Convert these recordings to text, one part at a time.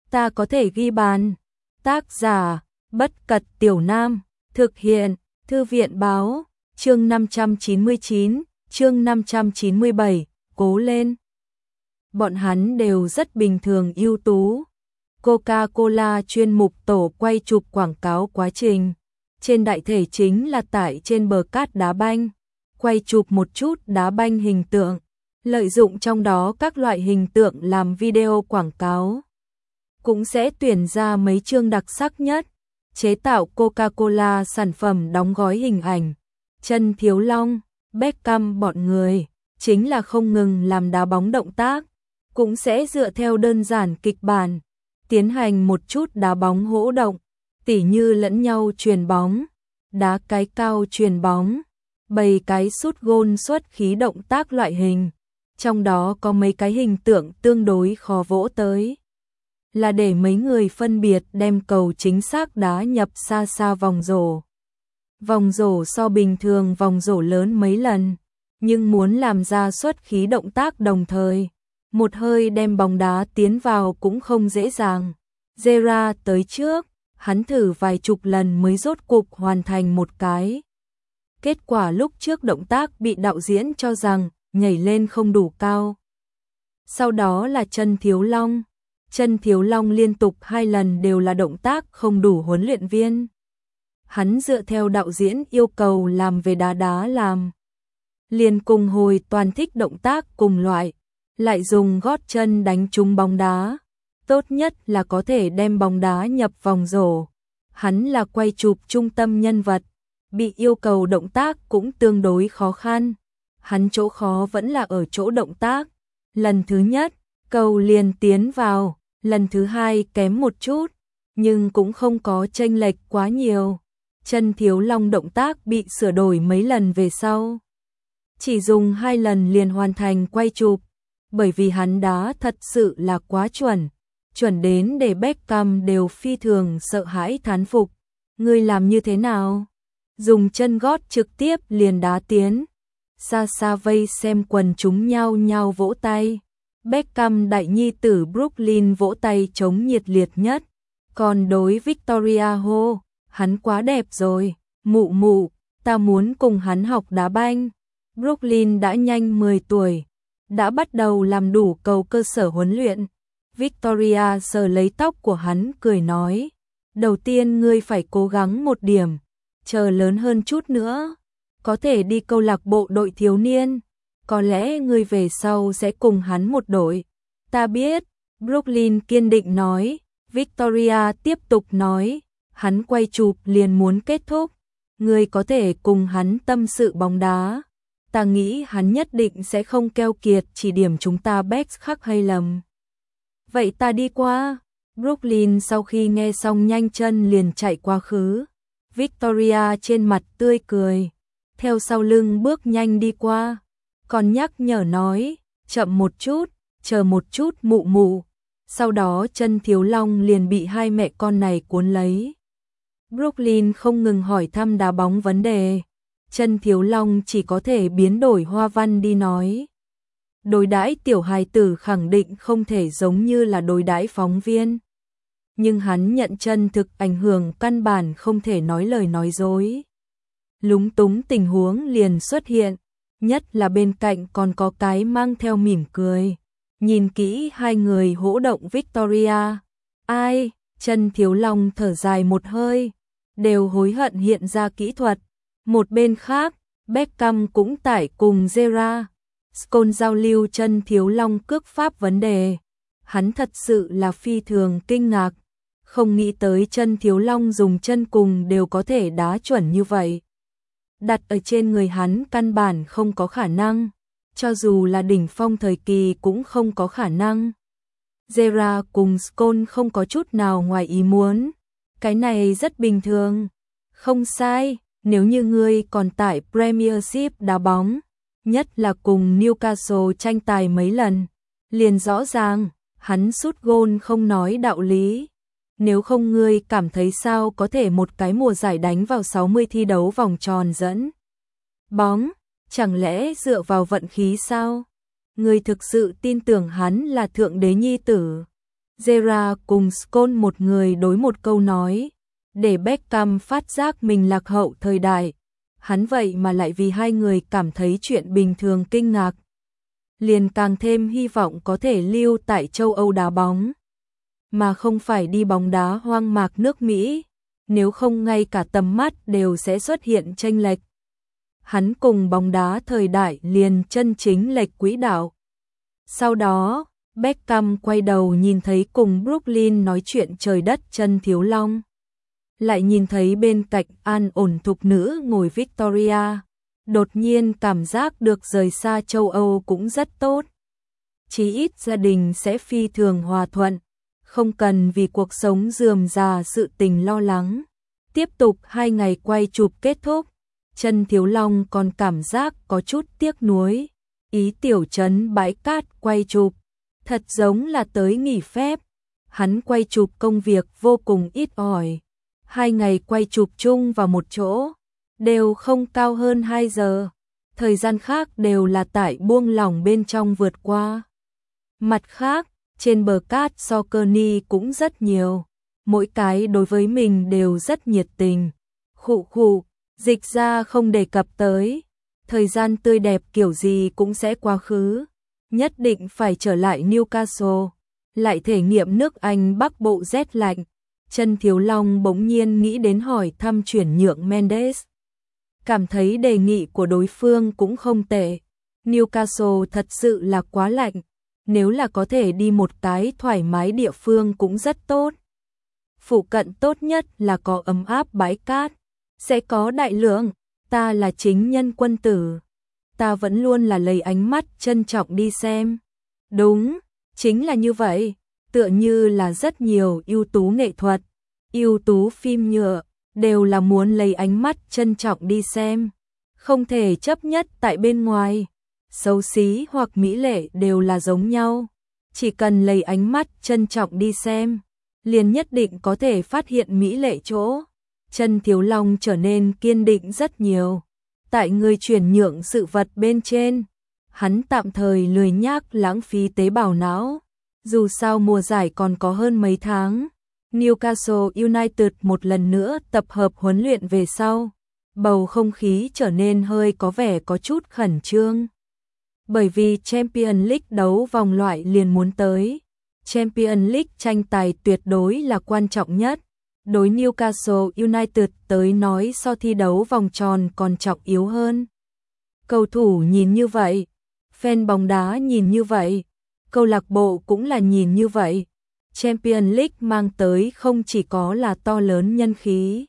ta có thể ghi bàn. Tác giả, Bất Cật Tiểu Nam, thực hiện, Thư viện Báo, chương 599, chương 597, cố lên. Bọn hắn đều rất bình thường ưu tú. Coca-Cola chuyên mục tổ quay chụp quảng cáo quá trình. Trên đại thể chính là tại trên bờ cát đá banh, quay chụp một chút đá banh hình tượng, lợi dụng trong đó các loại hình tượng làm video quảng cáo. Cũng sẽ tuyển ra mấy chương đặc sắc nhất, chế tạo Coca-Cola sản phẩm đóng gói hình ảnh. Trần Thiếu Long, Beckham bọn người, chính là không ngừng làm đá bóng động tác, cũng sẽ dựa theo đơn giản kịch bản, tiến hành một chút đá bóng hỗ động, tỉ như lẫn nhau chuyền bóng, đá cái cao chuyền bóng, bày cái sút gôn xuất khí động tác loại hình. Trong đó có mấy cái hình tượng tương đối khó vỗ tới, là để mấy người phân biệt đem cầu chính xác đá nhập xa xa vòng rổ. Vòng rổ so bình thường vòng rổ lớn mấy lần, nhưng muốn làm ra xuất khí động tác đồng thời, một hơi đem bóng đá tiến vào cũng không dễ dàng. Gerrard tới trước, hắn thử vài chục lần mới rốt cục hoàn thành một cái. Kết quả lúc trước động tác bị đạo diễn cho rằng nhảy lên không đủ cao. Sau đó là Trần Thiếu Long. Trần Thiếu Long liên tục 2 lần đều là động tác không đủ huấn luyện viên. Hắn dựa theo đạo diễn yêu cầu làm về đá làm. Liền cùng hồi toàn thích động tác cùng loại, lại dùng gót chân đánh trúng bóng đá. Tốt nhất là có thể đem bóng đá nhập vòng rổ. Hắn là quay chụp trung tâm nhân vật, bị yêu cầu động tác cũng tương đối khó khăn. Hắn chỗ khó vẫn là ở chỗ động tác. Lần thứ nhất, cầu liền tiến vào, lần thứ hai kém một chút, nhưng cũng không có chênh lệch quá nhiều. Trần Thiếu Long động tác bị sửa đổi mấy lần về sau, chỉ dùng 2 lần liền hoàn thành quay chụp, bởi vì hắn đá thật sự là quá chuẩn, chuẩn đến để Beckham đều phi thường sợ hãi thán phục. Ngươi làm như thế nào? Dùng chân gót trực tiếp liền đá tiến. Xa xa vây xem quần chúng nhao nhao vỗ tay. Beckham đại nhi tử Brooklyn vỗ tay chống nhiệt liệt nhất. Còn đối Victoria hô, hắn quá đẹp rồi, mụ mụ, ta muốn cùng hắn học đá banh. Brooklyn đã nhanh 10 tuổi, đã bắt đầu làm đủ cầu cơ sở huấn luyện. Victoria sờ lấy tóc của hắn cười nói, đầu tiên ngươi phải cố gắng một điểm, chờ lớn hơn chút nữa, có thể đi câu lạc bộ đội thiếu niên, có lẽ ngươi về sau sẽ cùng hắn một đội. Ta biết, Brooklyn kiên định nói. Victoria tiếp tục nói, hắn quay chụp liền muốn kết thúc, ngươi có thể cùng hắn tâm sự bóng đá. Ta nghĩ hắn nhất định sẽ không keo kiệt chỉ điểm chúng ta Beck khắc hay lầm. Vậy ta đi qua. Brooklyn sau khi nghe xong nhanh chân liền chạy quá khứ. Victoria trên mặt tươi cười, theo sau lưng bước nhanh đi qua, còn nhắc nhở nói, chậm một chút, chờ một chút mụ mụ. Sau đó Trần Thiếu Long liền bị hai mẹ con này cuốn lấy. Brooklyn không ngừng hỏi thăm đá bóng vấn đề, Trần Thiếu Long chỉ có thể biến đổi hoa văn đi nói. Đối đãi tiểu hài tử khẳng định không thể giống như là đối đãi phóng viên. Nhưng hắn nhận chân thực ảnh hưởng căn bản không thể nói lời nói dối. Lúng túng tình huống liền xuất hiện, nhất là bên cạnh còn có cái mang theo mỉm cười. Nhìn kỹ hai người hỗ động Victoria. Ai? Trần Thiếu Long thở dài một hơi, đều hối hận hiện ra kỹ thuật. Một bên khác, Beckham cũng tải cùng Gerrard Scone giao lưu Trần Thiếu Long cước pháp vấn đề. Hắn thật sự là phi thường kinh ngạc, không nghĩ tới Trần Thiếu Long dùng chân cùng đều có thể đá chuẩn như vậy. Đặt ở trên người hắn căn bản không có khả năng, cho dù là đỉnh phong thời kỳ cũng không có khả năng. Gerrard cùng Scone không có chút nào ngoài ý muốn, cái này rất bình thường. Không sai, nếu như ngươi còn tại Premiership đá bóng, nhất là cùng Newcastle tranh tài mấy lần, liền rõ ràng, hắn sút gôn không nói đạo lý. Nếu không ngươi cảm thấy sao có thể một cái mùa giải đánh vào 60 thi đấu vòng tròn dẫn bóng, chẳng lẽ dựa vào vận khí sao? Ngươi thực sự tin tưởng hắn là thượng đế nhi tử? Gerrard cùng Scholes một người đối một câu nói, để Beckham phát giác mình lạc hậu thời đại. Hắn vậy mà lại vì hai người cảm thấy chuyện bình thường kinh ngạc. Liền càng thêm hy vọng có thể lưu tại châu Âu đá bóng, mà không phải đi bóng đá hoang mạc nước Mỹ, nếu không ngay cả tầm mắt đều sẽ xuất hiện chênh lệch. Hắn cùng bóng đá thời đại liền chân chính lệch quỹ đạo. Sau đó, Beckham quay đầu nhìn thấy cùng Brooklyn nói chuyện trời đất chân Thiếu Long. Lại nhìn thấy bên cạnh an ổn thục nữ ngồi Victoria. Đột nhiên cảm giác được rời xa châu Âu cũng rất tốt. Chí ít gia đình sẽ phi thường hòa thuận, không cần vì cuộc sống rườm rà sự tình lo lắng. Tiếp tục 2 ngày quay chụp kết thúc, chân Thiếu Long còn cảm giác có chút tiếc nuối. Ý tiểu trấn bãi cát quay chụp, thật giống là tới nghỉ phép. Hắn quay chụp công việc vô cùng ít ỏi. 2 ngày quay chụp chung vào một chỗ, đều không cao hơn 2 giờ. Thời gian khác đều là tại buông lỏng bên trong vượt qua. Mặt khác, trên bờ cát Saucony cũng rất nhiều. Mỗi cái đối với mình đều rất nhiệt tình. Khụ khụ, dịch ra không đề cập tới. Thời gian tươi đẹp kiểu gì cũng sẽ quá khứ. Nhất định phải trở lại Newcastle. Lại thể nghiệm nước Anh Bắc Bộ rét lạnh. Chân Thiếu Long bỗng nhiên nghĩ đến hỏi thăm chuyển nhượng Mendes. Cảm thấy đề nghị của đối phương cũng không tệ. Newcastle thật sự là quá lạnh. Nếu là có thể đi một cái thoải mái địa phương cũng rất tốt. Phụ cận tốt nhất là có ấm áp bãi cát. Sẽ có đại lượng. Ta là chính nhân quân tử. Ta vẫn luôn là lấy ánh mắt trân trọng đi xem. Đúng, chính là như vậy. Tựa như là rất nhiều ưu tú nghệ thuật, ưu tú phim nhựa, đều là muốn lấy ánh mắt trân trọng đi xem. Không thể chấp nhất tại bên ngoài. Xấu xí hoặc mỹ lệ đều là giống nhau. Chỉ cần lấy ánh mắt trân trọng đi xem, liền nhất định có thể phát hiện mỹ lệ chỗ. Chân Thiếu Long trở nên kiên định rất nhiều. Tại người chuyển nhượng sự vật bên trên, hắn tạm thời lười nhác lãng phí tế bào não. Dù sao mùa giải còn có hơn mấy tháng, Newcastle United một lần nữa tập hợp huấn luyện về sau, bầu không khí trở nên hơi có vẻ có chút khẩn trương. Bởi vì Champions League đấu vòng loại liền muốn tới, Champions League tranh tài tuyệt đối là quan trọng nhất. Đối Newcastle United tới nói so thi đấu vòng tròn còn trọng yếu hơn. Cầu thủ nhìn như vậy, fan bóng đá nhìn như vậy, câu lạc bộ cũng là nhìn như vậy. Champions League mang tới không chỉ có là to lớn nhân khí,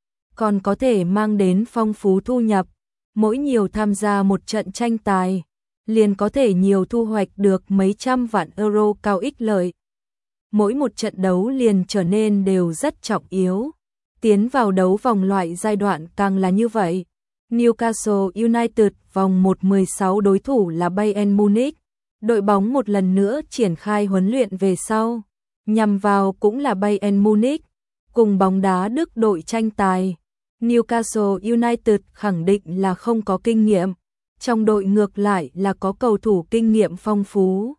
còn có thể mang đến phong phú thu nhập. Mỗi nhiều tham gia một trận tranh tài, liền có thể nhiều thu hoạch được mấy trăm vạn euro cao ích lợi. Mỗi một trận đấu liền trở nên đều rất trọng yếu. Tiến vào đấu vòng loại giai đoạn càng là như vậy. Newcastle United vòng 1/16 đối thủ là Bayern Munich. Đội bóng một lần nữa triển khai huấn luyện về sau. Nhằm vào cũng là Bayern Munich. Cùng bóng đá Đức đội tranh tài. Newcastle United khẳng định là không có kinh nghiệm. Trong đội ngược lại là có cầu thủ kinh nghiệm phong phú.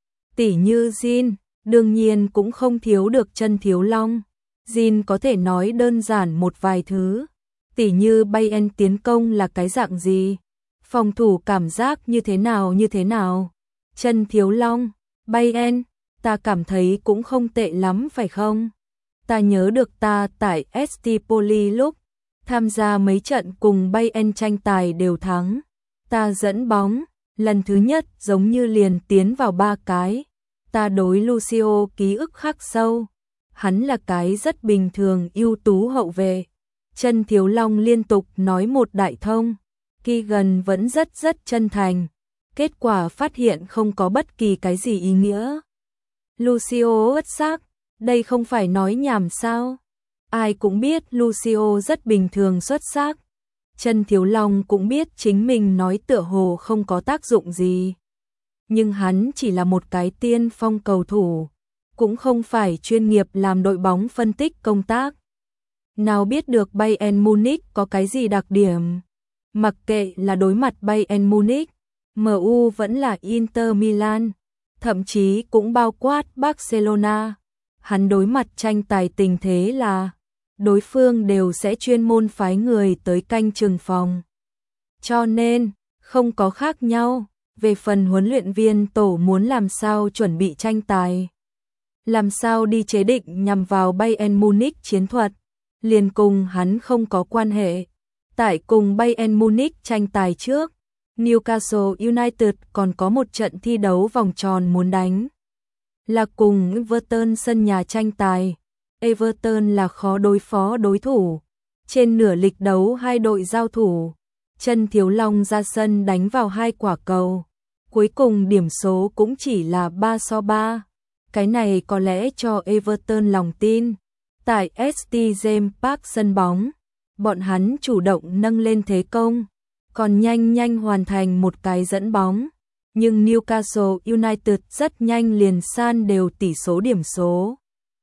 Tỷ như Jin. Đương nhiên cũng không thiếu được chân Thiếu Long. Jin có thể nói đơn giản một vài thứ. Tỉ như Bayern tiến công là cái dạng gì, phòng thủ cảm giác như thế nào. Chân Thiếu Long, Bayern, ta cảm thấy cũng không tệ lắm phải không? Ta nhớ được ta tại ST Poli lúc tham gia mấy trận cùng Bayern tranh tài đều thắng. Ta dẫn bóng, lần thứ nhất giống như liền tiến vào 3 cái. Ta đối Lucio ký ức khắc sâu. Hắn là cái rất bình thường ưu tú hậu vệ. Chân Thiếu Long liên tục nói một đại thông. Keegan vẫn rất chân thành. Kết quả phát hiện không có bất kỳ cái gì ý nghĩa. Lucio ất xác, đây không phải nói nhảm sao? Ai cũng biết Lucio rất bình thường xuất sắc. Chân Thiếu Long cũng biết chính mình nói tựa hồ không có tác dụng gì. Nhưng hắn chỉ là một cái tiên phong cầu thủ, cũng không phải chuyên nghiệp làm đội bóng phân tích công tác. Nào biết được Bayern Munich có cái gì đặc điểm. Mặc kệ là đối mặt Bayern Munich, MU vẫn là Inter Milan, thậm chí cũng bao quát Barcelona. Hắn đối mặt tranh tài tình thế là đối phương đều sẽ chuyên môn phái người tới canh chừng phòng. Cho nên, không có khác nhau. Về phần huấn luyện viên tổ muốn làm sao chuẩn bị tranh tài, làm sao đi chế định nhằm vào Bayern Munich chiến thuật, liền cùng hắn không có quan hệ. Tại cùng Bayern Munich tranh tài trước, Newcastle United còn có một trận thi đấu vòng tròn muốn đánh. Là cùng Everton sân nhà tranh tài. Everton là khó đối phó đối thủ. Trên nửa lịch đấu hai đội giao thủ, Trần Thiếu Long ra sân đánh vào 2 quả cầu. Cuối cùng điểm số cũng chỉ là 3-3. Cái này có lẽ cho Everton lòng tin. Tại St James Park sân bóng, bọn hắn chủ động nâng lên thế công, còn nhanh hoàn thành một cái dẫn bóng. Nhưng Newcastle United rất nhanh liền san đều tỷ số điểm số.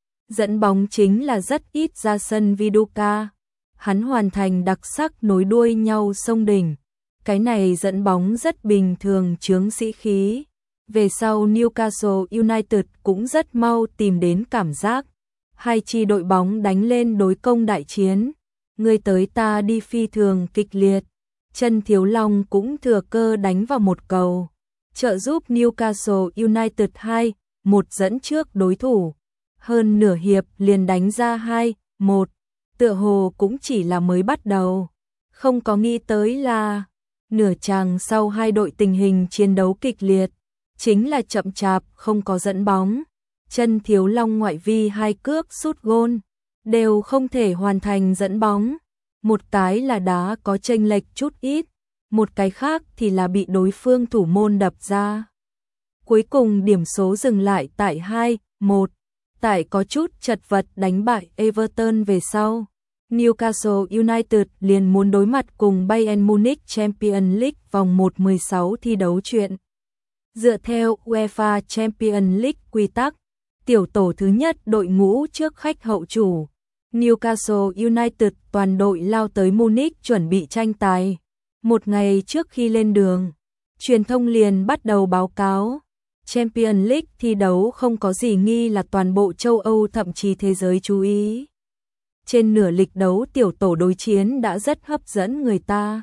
Dẫn bóng chính là rất ít ra sân Viduka. Hắn hoàn thành đặc sắc nối đuôi nhau sông đỉnh. Cái này dẫn bóng rất bình thường chướng sĩ khí. Về sau Newcastle United cũng rất mau tìm đến cảm giác. Hai chi đội bóng đánh lên đối công đại chiến. Người tới ta đi phi thường kịch liệt. Trần Thiếu Long cũng thừa cơ đánh vào một cầu, trợ giúp Newcastle United 2-1 dẫn trước đối thủ. Hơn nửa hiệp liền đánh ra 2-1, tựa hồ cũng chỉ là mới bắt đầu. Không có nghĩ tới là nửa chàng sau hai đội tình hình chiến đấu kịch liệt, chính là chậm chạp không có dẫn bóng. Trần Thiếu Long ngoại vi 2 cước sút gôn đều không thể hoàn thành dẫn bóng. Một cái là đá có chênh lệch chút ít, một cái khác thì là bị đối phương thủ môn đập ra. Cuối cùng điểm số dừng lại tại 2-1. Tại có chút chật vật đánh bại Everton về sau, Newcastle United liền muốn đối mặt cùng Bayern Munich Champions League vòng 1/16 thi đấu chuyện. Dựa theo UEFA Champions League quy tắc, tiểu tổ thứ nhất đội ngũ trước khách hậu chủ, Newcastle United toàn đội lao tới Munich chuẩn bị tranh tài. Một ngày trước khi lên đường, truyền thông liền bắt đầu báo cáo. Champions League thi đấu không có gì nghi là toàn bộ châu Âu thậm chí thế giới chú ý. Trên nửa lịch đấu tiểu tổ đối chiến đã rất hấp dẫn người ta.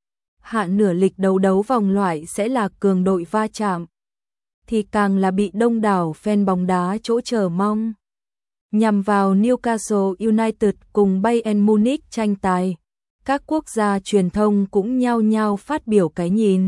Hạ nửa lịch đấu vòng loại sẽ là cường đội va chạm, thì càng là bị đông đảo fan bóng đá chỗ chờ mong. Nhằm vào Newcastle United cùng Bayern Munich tranh tài, các quốc gia truyền thông cũng nhao nhao phát biểu cái nhìn.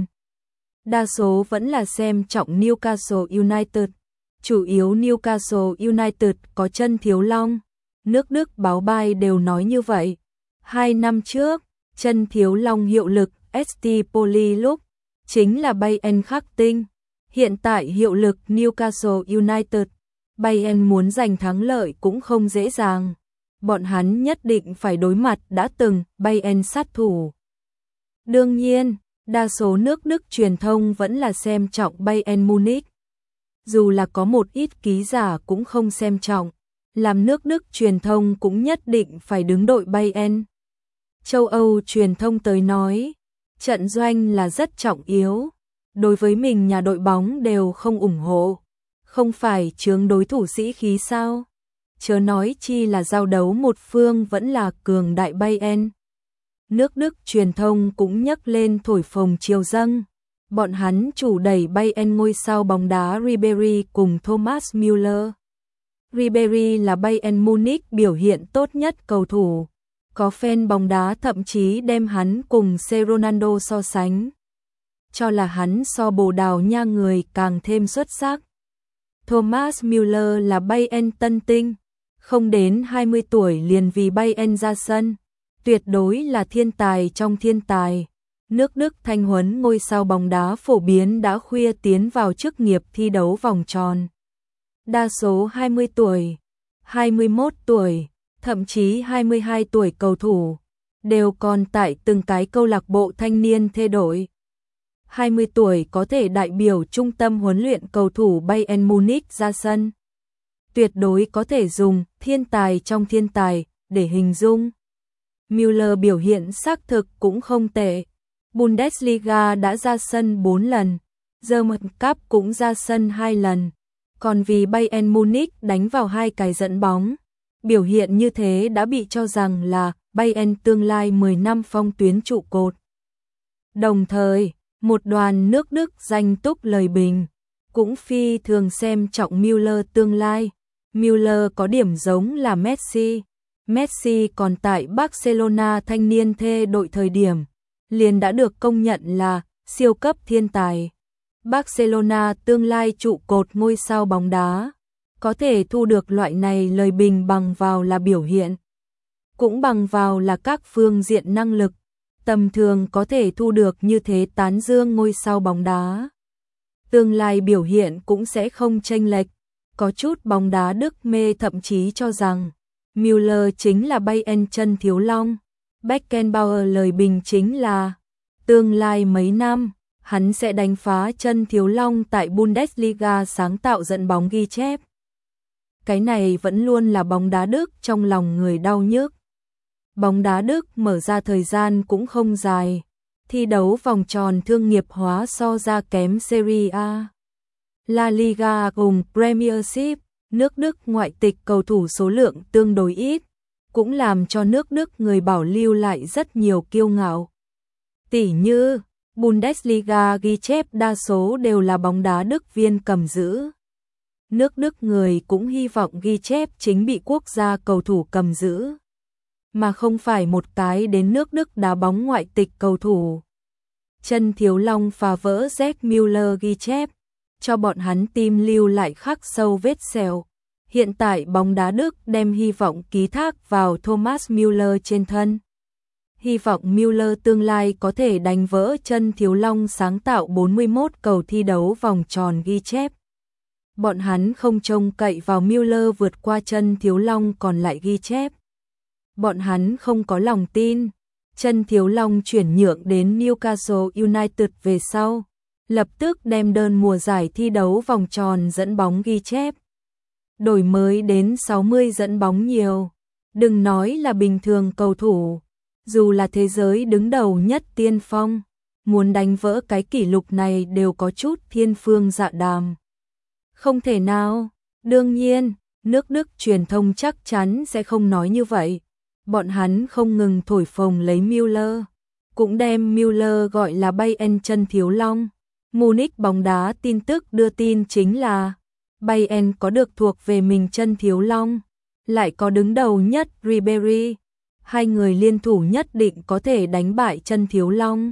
Đa số vẫn là xem trọng Newcastle United, chủ yếu Newcastle United có Trần Thiếu Long, nước Đức báo bài đều nói như vậy. 2 năm trước, Trần Thiếu Long hiệu lực ST Poli lúc chính là Bayern khắc tinh, hiện tại hiệu lực Newcastle United. Bayern muốn giành thắng lợi cũng không dễ dàng. Bọn hắn nhất định phải đối mặt đã từng Bayern sát thủ. Đương nhiên, đa số nước Đức truyền thông vẫn là xem trọng Bayern Munich. Dù là có một ít ký giả cũng không xem trọng, làm nước Đức truyền thông cũng nhất định phải đứng đội Bayern. Châu Âu truyền thông tới nói, trận doanh là rất trọng yếu. Đối với mình nhà đội bóng đều không ủng hộ. Không phải chướng đối thủ sĩ khí sao? Chớ nói chi là giao đấu một phương vẫn là cường đại Bayern. Nước Đức truyền thông cũng nhấc lên thổi phồng chiều dâng. Bọn hắn chủ đẩy Bayern ngôi sao bóng đá Ribéry cùng Thomas Müller. Ribéry là Bayern Munich biểu hiện tốt nhất cầu thủ. Có fan bóng đá thậm chí đem hắn cùng C. Ronaldo so sánh, cho là hắn so Bồ Đào Nha người càng thêm xuất sắc. Thomas Müller là Bayern tân tinh, không đến 20 tuổi liền vì Bayern ra sân, tuyệt đối là thiên tài trong thiên tài. Nước Đức thanh huấn ngôi sao bóng đá phổ biến đã khuya tiến vào chức nghiệp thi đấu vòng tròn. Đa số 20 tuổi, 21 tuổi, thậm chí 22 tuổi cầu thủ đều còn tại từng cái câu lạc bộ thanh niên thay đổi. 20 tuổi có thể đại biểu trung tâm huấn luyện cầu thủ Bayern Munich ra sân. Tuyệt đối có thể dùng thiên tài trong thiên tài để hình dung. Müller biểu hiện xác thực cũng không tệ. Bundesliga đã ra sân 4 lần, German Cup cũng ra sân 2 lần. Còn vì Bayern Munich đánh vào 2 cái dẫn bóng, biểu hiện như thế đã bị cho rằng là Bayern tương lai 10 năm phong tuyến trụ cột. Đồng thời, một đoàn nước Đức danh túc lời bình, cũng phi thường xem trọng Müller tương lai. Müller có điểm giống là Messi. Messi còn tại Barcelona thanh niên thê đội thời điểm, liền đã được công nhận là siêu cấp thiên tài. Barcelona tương lai trụ cột ngôi sao bóng đá, có thể thu được loại này lời bình bằng vào là biểu hiện, cũng bằng vào là các phương diện năng lực, tầm thường có thể thu được như thế tán dương ngôi sao bóng đá. Tương lai biểu hiện cũng sẽ không chênh lệch, có chút bóng đá Đức mê thậm chí cho rằng Müller chính là Bayern chân thiếu long. Beckenbauer lời bình chính là tương lai mấy năm, hắn sẽ đánh phá chân thiếu long tại Bundesliga sáng tạo dẫn bóng ghi chép. Cái này vẫn luôn là bóng đá Đức trong lòng người đau nhức. Bóng đá Đức mở ra thời gian cũng không dài, thi đấu vòng tròn thương nghiệp hóa so ra kém Serie A, La Liga cùng Premiership. Nước Đức ngoại tịch cầu thủ số lượng tương đối ít, cũng làm cho nước Đức người bảo lưu lại rất nhiều kiêu ngạo. Tỉ như, Bundesliga ghi chép đa số đều là bóng đá Đức viên cầm giữ. Nước Đức người cũng hy vọng ghi chép chính bị quốc gia cầu thủ cầm giữ, mà không phải một cái đến nước Đức đá bóng ngoại tịch cầu thủ. Chân thiếu long phá vỡ Jack Müller ghi chép, cho bọn hắn tim lưu lại khắc sâu vết sẹo. Hiện tại bóng đá Đức đem hy vọng ký thác vào Thomas Müller trên thân. Hy vọng Müller tương lai có thể đánh vỡ chân thiếu long sáng tạo 41 cầu thi đấu vòng tròn ghi chép. Bọn hắn không trông cậy vào Müller vượt qua chân thiếu long còn lại ghi chép. Bọn hắn không có lòng tin. Chân thiếu long chuyển nhượng đến Newcastle United về sau, lập tức đem đơn mùa giải thi đấu vòng tròn dẫn bóng ghi chép đổi mới đến 60 dẫn bóng nhiều. Đừng nói là bình thường cầu thủ, dù là thế giới đứng đầu nhất tiên phong, muốn đánh vỡ cái kỷ lục này đều có chút thiên phương dạ đàm. Không thể nào, đương nhiên, nước Đức truyền thông chắc chắn sẽ không nói như vậy. Bọn hắn không ngừng thổi phồng lấy Müller, cũng đem Müller gọi là Bayern chân thiếu long. Munich bóng đá tin tức đưa tin chính là Bayern có được thuộc về mình chân thiếu long, lại có đứng đầu nhất Ribery. Hai người liên thủ nhất định có thể đánh bại chân thiếu long.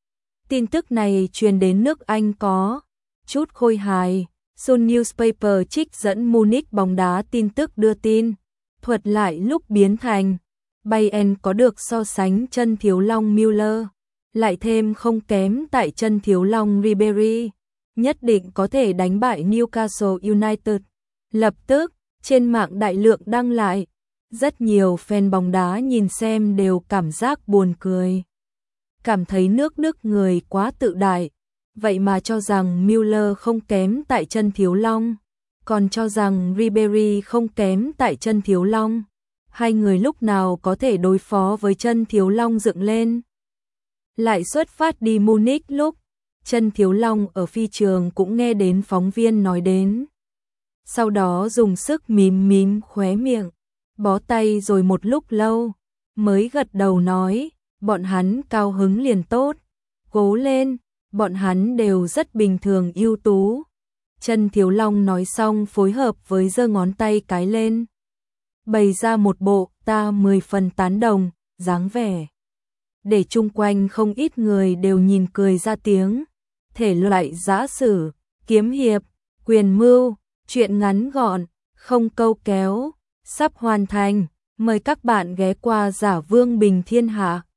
Tin tức này truyền đến nước Anh có chút khôi hài. Sun Newspaper trích dẫn Munich bóng đá tin tức đưa tin, thuật lại lúc biến thành Bayern có được so sánh chân thiếu long Müller, lại thêm không kém tại chân thiếu long Ribery, nhất định có thể đánh bại Newcastle United. Lập tức, trên mạng đại lượng đăng lại, rất nhiều fan bóng đá nhìn xem đều cảm giác buồn cười. Cảm thấy nước Đức người quá tự đại, vậy mà cho rằng Müller không kém tại chân thiếu long, còn cho rằng Ribery không kém tại chân thiếu long. Hai người lúc nào có thể đối phó với chân thiếu long dựng lên. Lại xuất phát đi Munich lúc, chân thiếu long ở phi trường cũng nghe đến phóng viên nói đến. Sau đó dùng sức mím mím khóe miệng, bó tay rồi một lúc lâu, mới gật đầu nói, bọn hắn cao hứng liền tốt, cố lên, bọn hắn đều rất bình thường ưu tú. Chân thiếu long nói xong phối hợp với giơ ngón tay cái lên, bày ra một bộ ta 10 phần tán đồng, dáng vẻ. Để chung quanh không ít người đều nhìn cười ra tiếng. Thể loại giã sử, kiếm hiệp, quyền mưu, truyện ngắn gọn, không câu kéo, sắp hoàn thành. Mời các bạn ghé qua Giả Vương Bình Thiên Hạ.